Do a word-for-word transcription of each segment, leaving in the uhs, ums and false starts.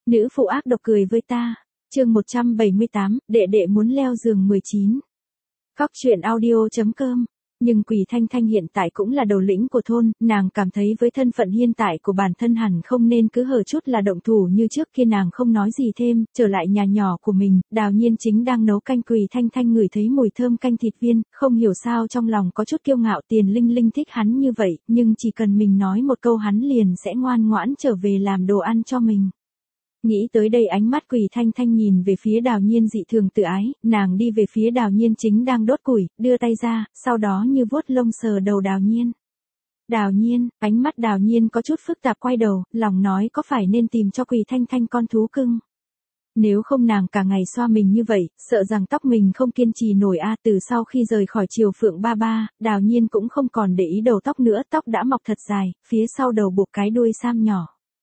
Nữ phụ ác độc cười với ta. Chương một trăm bảy mươi tám, đệ đệ muốn leo giường mười chín. Cóc truyện audio chấm com. Nhưng Quỳ Thanh Thanh hiện tại cũng là đầu lĩnh của thôn, nàng cảm thấy với thân phận hiện tại của bản thân hẳn không nên cứ hở chút là động thủ như trước kia. Nàng không nói gì thêm, trở lại nhà nhỏ của mình. Đào Nhiên chính đang nấu canh. Quỳ Thanh Thanh ngửi thấy mùi thơm canh thịt viên, không hiểu sao trong lòng có chút kiêu ngạo. Tiền Linh Linh thích hắn như vậy, nhưng chỉ cần mình nói một câu hắn liền sẽ ngoan ngoãn trở về làm đồ ăn cho mình. Nghĩ tới đây ánh mắt Quỳ Thanh Thanh nhìn về phía Đào Nhiên dị thường tự ái, nàng đi về phía Đào Nhiên chính đang đốt củi, đưa tay ra, sau đó như vuốt lông sờ đầu Đào Nhiên. Đào Nhiên, ánh mắt Đào Nhiên có chút phức tạp, quay đầu, lòng nói có phải nên tìm cho Quỳ Thanh Thanh con thú cưng. Nếu không nàng cả ngày xoa mình như vậy, sợ rằng tóc mình không kiên trì nổi a. Từ sau khi rời khỏi Triều Phượng ba ba, Đào Nhiên cũng không còn để ý đầu tóc nữa, tóc đã mọc thật dài, phía sau đầu buộc cái đuôi sam nhỏ.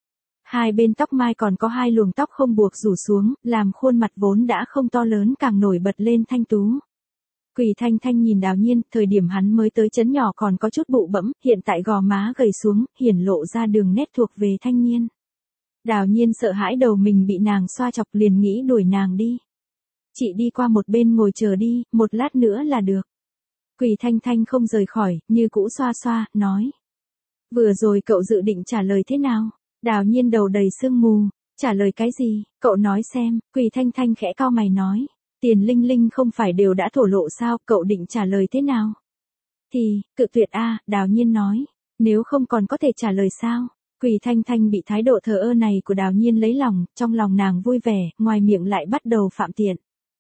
Hai bên tóc mai còn có hai luồng tóc không buộc rủ xuống, làm khuôn mặt vốn đã không to lớn càng nổi bật lên thanh tú. Quỳ Thanh Thanh nhìn Đào Nhiên, thời điểm hắn mới tới trấn nhỏ còn có chút bụ bẫm, hiện tại gò má gầy xuống, hiển lộ ra đường nét thuộc về thanh niên. Đào Nhiên sợ hãi đầu mình bị nàng xoa chọc, liền nghĩ đuổi nàng đi. Chị đi qua một bên ngồi chờ đi, một lát nữa là được. Quỳ Thanh Thanh không rời khỏi, như cũ xoa xoa, nói. Vừa rồi cậu dự định trả lời thế nào? Đào Nhiên đầu đầy sương mù, trả lời cái gì, cậu nói xem. Quỳ Thanh Thanh khẽ cau mày nói, Tiền Linh Linh không phải đều đã thổ lộ sao, cậu định trả lời thế nào? Thì, cự tuyệt a. Đào Nhiên nói, nếu không còn có thể trả lời sao? Quỳ Thanh Thanh bị thái độ thờ ơ này của Đào Nhiên lấy lòng, trong lòng nàng vui vẻ, ngoài miệng lại bắt đầu phạm tiện.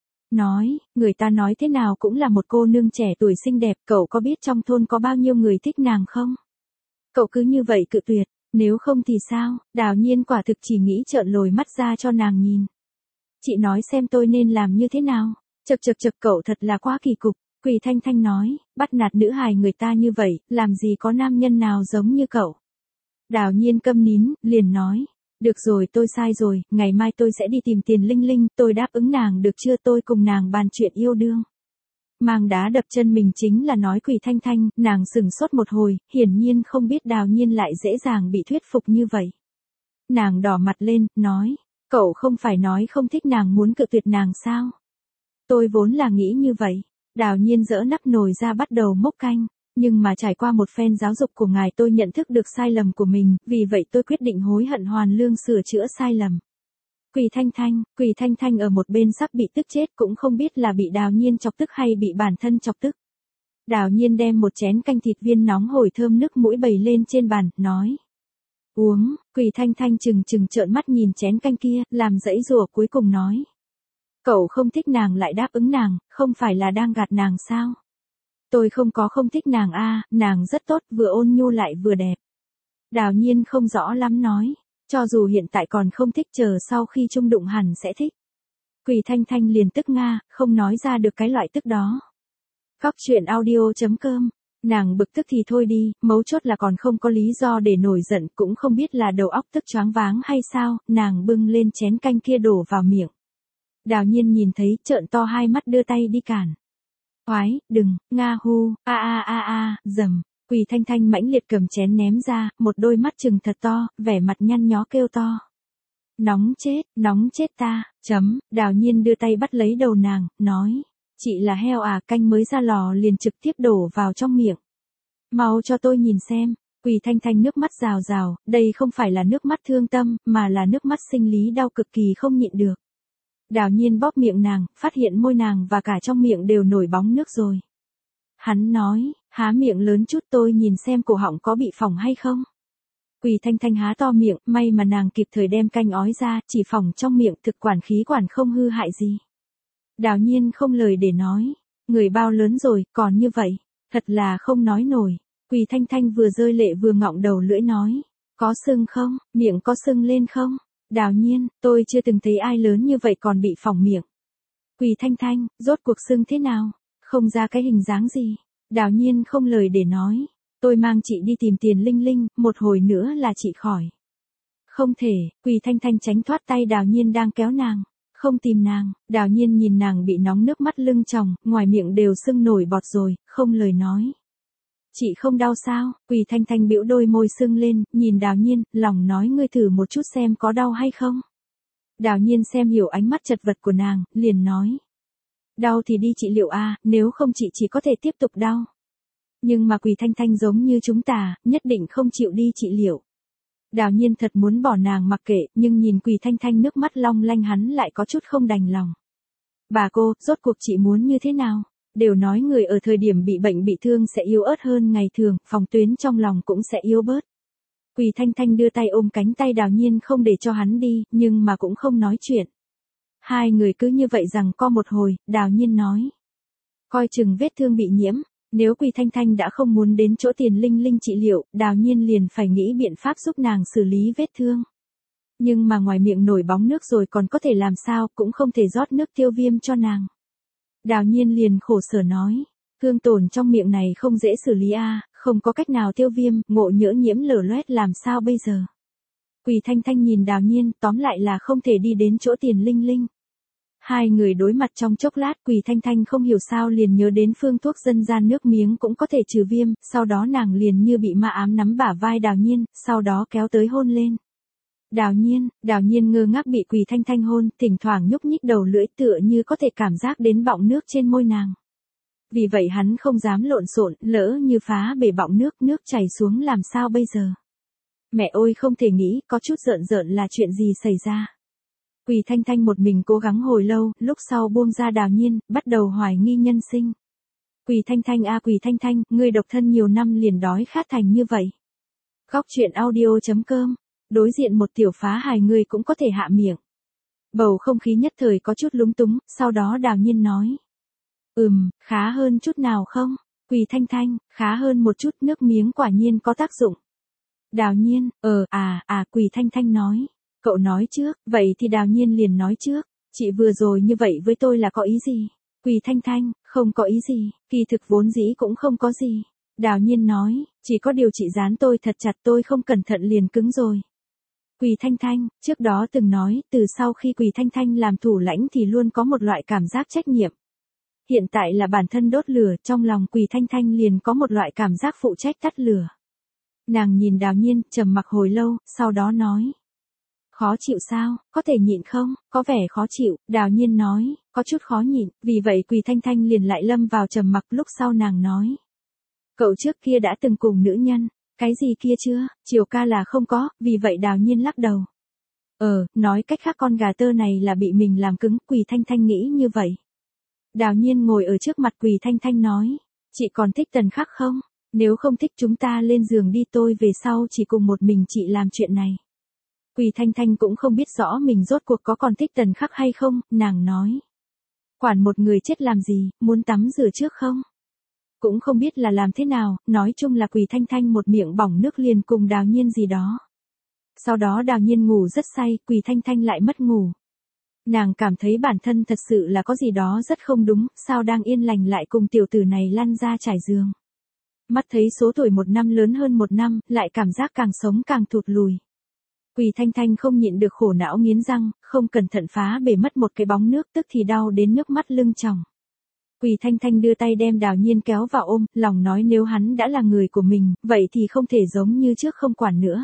Nói, người ta nói thế nào cũng là một cô nương trẻ tuổi xinh đẹp, cậu có biết trong thôn có bao nhiêu người thích nàng không? Cậu cứ như vậy cự tuyệt. Nếu không thì sao? Đào Nhiên quả thực chỉ nghĩ trợn lồi mắt ra cho nàng nhìn. Chị nói xem tôi nên làm như thế nào? Chật chật chật, cậu thật là quá kỳ cục. Quỳ Thanh Thanh nói, bắt nạt nữ hài người ta như vậy, làm gì có nam nhân nào giống như cậu. Đào Nhiên câm nín, liền nói, được rồi tôi sai rồi, ngày mai tôi sẽ đi tìm Tiền Linh Linh, tôi đáp ứng nàng được chưa, tôi cùng nàng bàn chuyện yêu đương. Mang đá đập chân mình chính là nói Quỳ Thanh Thanh, nàng sững sốt một hồi, hiển nhiên không biết Đào Nhiên lại dễ dàng bị thuyết phục như vậy. Nàng đỏ mặt lên, nói, cậu không phải nói không thích nàng muốn cự tuyệt nàng sao? Tôi vốn là nghĩ như vậy. Đào Nhiên giỡ nắp nồi ra bắt đầu múc canh, nhưng mà trải qua một phen giáo dục của ngài tôi nhận thức được sai lầm của mình, vì vậy tôi quyết định hối hận hoàn lương sửa chữa sai lầm. Quỳ Thanh Thanh, Quỳ Thanh Thanh ở một bên sắp bị tức chết cũng không biết là bị Đào Nhiên chọc tức hay bị bản thân chọc tức. Đào Nhiên đem một chén canh thịt viên nóng hổi thơm nước mũi bày lên trên bàn, nói. Uống. Quỳ Thanh Thanh chừng chừng trợn mắt nhìn chén canh kia, làm dãy rủa cuối cùng nói. Cậu không thích nàng lại đáp ứng nàng, không phải là đang gạt nàng sao? Tôi không có không thích nàng a, nàng rất tốt, vừa ôn nhu lại vừa đẹp. Đào Nhiên không rõ lắm nói. Cho dù hiện tại còn không thích, chờ sau khi chung đụng hẳn sẽ thích. Quỳ Thanh Thanh liền tức nga, không nói ra được cái loại tức đó. Cóc truyện audio chấm com. Nàng bực tức thì thôi đi, mấu chốt là còn không có lý do để nổi giận, cũng không biết là đầu óc tức choáng váng hay sao, nàng bưng lên chén canh kia đổ vào miệng. Đào Nhiên nhìn thấy, trợn to hai mắt đưa tay đi cản. Oái, đừng, nga hu, a a a a, dầm. Quỳ Thanh Thanh mãnh liệt cầm chén ném ra, một đôi mắt trừng thật to, vẻ mặt nhăn nhó kêu to. Nóng chết, nóng chết ta, chấm. Đào Nhiên đưa tay bắt lấy đầu nàng, nói. Chị là heo à, canh mới ra lò liền trực tiếp đổ vào trong miệng. Mau cho tôi nhìn xem. Quỳ Thanh Thanh nước mắt rào rào, đây không phải là nước mắt thương tâm, mà là nước mắt sinh lý đau cực kỳ không nhịn được. Đào Nhiên bóp miệng nàng, phát hiện môi nàng và cả trong miệng đều nổi bóng nước rồi. Hắn nói, há miệng lớn chút tôi nhìn xem cổ họng có bị phỏng hay không. Quỳ Thanh Thanh há to miệng, may mà nàng kịp thời đem canh ói ra, chỉ phỏng trong miệng, thực quản khí quản không hư hại gì. Đào Nhiên không lời để nói, người bao lớn rồi, còn như vậy, thật là không nói nổi. Quỳ Thanh Thanh vừa rơi lệ vừa ngọng đầu lưỡi nói, có sưng không, miệng có sưng lên không? Đào Nhiên, tôi chưa từng thấy ai lớn như vậy còn bị phỏng miệng. Quỳ Thanh Thanh, rốt cuộc sưng thế nào? Không ra cái hình dáng gì. Đào Nhiên không lời để nói. Tôi mang chị đi tìm Tiền Linh Linh, một hồi nữa là chị khỏi. Không thể, Quỳ Thanh Thanh tránh thoát tay Đào Nhiên đang kéo nàng. Không tìm nàng. Đào Nhiên nhìn nàng bị nóng nước mắt lưng tròng, ngoài miệng đều sưng nổi bọt rồi, không lời nói. Chị không đau sao? Quỳ Thanh Thanh bĩu đôi môi sưng lên, nhìn Đào Nhiên, lòng nói ngươi thử một chút xem có đau hay không. Đào Nhiên xem hiểu ánh mắt chật vật của nàng, liền nói. Đau thì đi trị liệu a, nếu không chị chỉ có thể tiếp tục đau. Nhưng mà Quỳ Thanh Thanh giống như chúng ta, nhất định không chịu đi trị liệu. Đào Nhiên thật muốn bỏ nàng mặc kệ, nhưng nhìn Quỳ Thanh Thanh nước mắt long lanh hắn lại có chút không đành lòng. Bà cô, rốt cuộc chị muốn như thế nào? Đều nói người ở thời điểm bị bệnh bị thương sẽ yếu ớt hơn ngày thường, phòng tuyến trong lòng cũng sẽ yếu bớt. Quỳ Thanh Thanh đưa tay ôm cánh tay Đào Nhiên không để cho hắn đi, nhưng mà cũng không nói chuyện. Hai người cứ như vậy rằng co một hồi, Đào Nhiên nói. Coi chừng vết thương bị nhiễm, nếu Quỳ Thanh Thanh đã không muốn đến chỗ Tiền Linh Linh trị liệu, Đào Nhiên liền phải nghĩ biện pháp giúp nàng xử lý vết thương. Nhưng mà ngoài miệng nổi bóng nước rồi còn có thể làm sao, cũng không thể rót nước tiêu viêm cho nàng. Đào Nhiên liền khổ sở nói, thương tổn trong miệng này không dễ xử lý a, không có cách nào tiêu viêm, ngộ nhỡ nhiễm lở loét làm sao bây giờ. Quỳ Thanh Thanh nhìn Đào Nhiên, tóm lại là không thể đi đến chỗ Tiền Linh Linh. Hai người đối mặt trong chốc lát, Quỳ Thanh Thanh không hiểu sao liền nhớ đến phương thuốc dân gian nước miếng cũng có thể trừ viêm, sau đó nàng liền như bị ma ám nắm bả vai Đào Nhiên, sau đó kéo tới hôn lên. Đào Nhiên, Đào Nhiên ngơ ngác bị Quỳ Thanh Thanh hôn, thỉnh thoảng nhúc nhích đầu lưỡi tựa như có thể cảm giác đến bọng nước trên môi nàng. Vì vậy hắn không dám lộn xộn, lỡ như phá bể bọng nước, nước chảy xuống làm sao bây giờ. Mẹ ơi không thể nghĩ, có chút rợn rợn là chuyện gì xảy ra. Quỳ Thanh Thanh một mình cố gắng hồi lâu, lúc sau buông ra Đào Nhiên, bắt đầu hoài nghi nhân sinh. Quỳ Thanh Thanh a à, Quỳ Thanh Thanh, ngươi độc thân nhiều năm liền đói khát thành như vậy. Góc truyện audio chấm com, đối diện một tiểu phá hài ngươi cũng có thể hạ miệng. Bầu không khí nhất thời có chút lúng túng, sau đó Đào Nhiên nói. Ừm, khá hơn chút nào không? Quỳ Thanh Thanh, khá hơn một chút, nước miếng quả nhiên có tác dụng. Đào Nhiên, ờ, à, à, Quỳ Thanh Thanh nói. Cậu nói trước, vậy thì Đào Nhiên liền nói trước, chị vừa rồi như vậy với tôi là có ý gì? Quỳ Thanh Thanh, không có ý gì, kỳ thực vốn dĩ cũng không có gì. Đào Nhiên nói, chỉ có điều chị dán tôi thật chặt tôi không cẩn thận liền cứng rồi. Quỳ Thanh Thanh, trước đó từng nói, từ sau khi Quỳ Thanh Thanh làm thủ lãnh thì luôn có một loại cảm giác trách nhiệm. Hiện tại là bản thân đốt lửa, trong lòng Quỳ Thanh Thanh liền có một loại cảm giác phụ trách tắt lửa. Nàng nhìn Đào Nhiên, trầm mặc hồi lâu, sau đó nói. Khó chịu sao, có thể nhịn không, có vẻ khó chịu, Đào Nhiên nói, có chút khó nhịn, vì vậy Quỳ Thanh Thanh liền lại lâm vào trầm mặc lúc sau nàng nói. Cậu trước kia đã từng cùng nữ nhân, cái gì kia chưa, chiều ca là không có, vì vậy Đào Nhiên lắc đầu. Ờ, nói cách khác con gà tơ này là bị mình làm cứng, Quỳ Thanh Thanh nghĩ như vậy. Đào Nhiên ngồi ở trước mặt Quỳ Thanh Thanh nói, chị còn thích Tần Khắc không? Nếu không thích chúng ta lên giường đi, tôi về sau chỉ cùng một mình chị làm chuyện này. Quỳ Thanh Thanh cũng không biết rõ mình rốt cuộc có còn thích Tần Khắc hay không, nàng nói. Quản một người chết làm gì, muốn tắm rửa trước không? Cũng không biết là làm thế nào, nói chung là Quỳ Thanh Thanh một miệng bỏng nước liền cùng Đào Nhiên gì đó. Sau đó Đào Nhiên ngủ rất say, Quỳ Thanh Thanh lại mất ngủ. Nàng cảm thấy bản thân thật sự là có gì đó rất không đúng, sao đang yên lành lại cùng tiểu tử này lăn ra trải giường. Mắt thấy số tuổi một năm lớn hơn một năm, lại cảm giác càng sống càng thụt lùi. Quỳ Thanh Thanh không nhịn được khổ não nghiến răng, không cẩn thận phá bể mất một cái bóng nước tức thì đau đến nước mắt lưng tròng. Quỳ Thanh Thanh đưa tay đem Đào Nhiên kéo vào ôm, lòng nói nếu hắn đã là người của mình, vậy thì không thể giống như trước không quản nữa.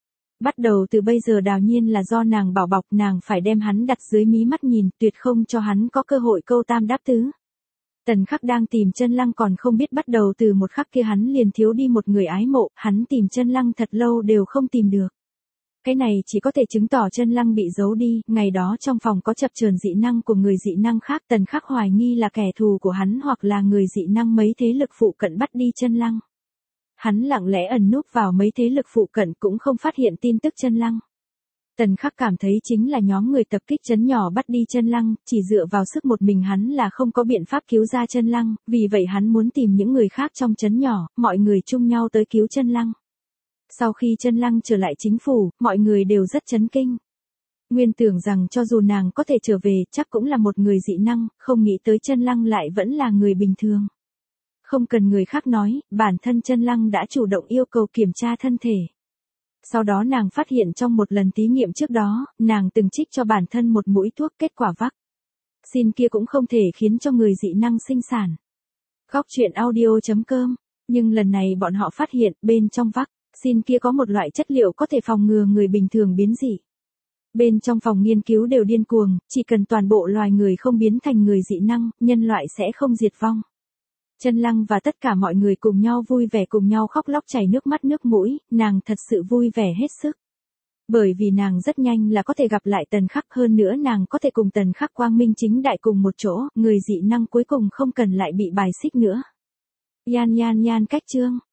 Bắt đầu từ bây giờ Đào Nhiên là do nàng bảo bọc, nàng phải đem hắn đặt dưới mí mắt nhìn, tuyệt không cho hắn có cơ hội câu tam đáp tứ. Tần Khắc đang tìm Chân Lăng còn không biết bắt đầu từ một khắc kia hắn liền thiếu đi một người ái mộ, hắn tìm Chân Lăng thật lâu đều không tìm được. Cái này chỉ có thể chứng tỏ Chân Lăng bị giấu đi, ngày đó trong phòng có chập chờn dị năng của người dị năng khác, Tần Khắc hoài nghi là kẻ thù của hắn hoặc là người dị năng mấy thế lực phụ cận bắt đi Chân Lăng. Hắn lặng lẽ ẩn núp vào mấy thế lực phụ cận cũng không phát hiện tin tức Chân Lăng. Tần Khắc cảm thấy chính là nhóm người tập kích trấn nhỏ bắt đi Chân Lăng, chỉ dựa vào sức một mình hắn là không có biện pháp cứu ra Chân Lăng, vì vậy hắn muốn tìm những người khác trong trấn nhỏ, mọi người chung nhau tới cứu Chân Lăng. Sau khi Chân Lăng trở lại chính phủ, mọi người đều rất chấn kinh. Nguyên tưởng rằng cho dù nàng có thể trở về, chắc cũng là một người dị năng, không nghĩ tới Chân Lăng lại vẫn là người bình thường. Không cần người khác nói, bản thân Chân Lăng đã chủ động yêu cầu kiểm tra thân thể. Sau đó nàng phát hiện trong một lần thí nghiệm trước đó, nàng từng trích cho bản thân một mũi thuốc, kết quả vắc xin kia cũng không thể khiến cho người dị năng sinh sản. Góc truyện audio chấm com, nhưng lần này bọn họ phát hiện bên trong vắc xin kia có một loại chất liệu có thể phòng ngừa người bình thường biến dị. Bên trong phòng nghiên cứu đều điên cuồng, chỉ cần toàn bộ loài người không biến thành người dị năng, nhân loại sẽ không diệt vong. Chân Lăng và tất cả mọi người cùng nhau vui vẻ cùng nhau khóc lóc chảy nước mắt nước mũi, nàng thật sự vui vẻ hết sức. Bởi vì nàng rất nhanh là có thể gặp lại Tần Khắc, hơn nữa nàng có thể cùng Tần Khắc quang minh chính đại cùng một chỗ, người dị năng cuối cùng không cần lại bị bài xích nữa. Yan yan yan cách chương.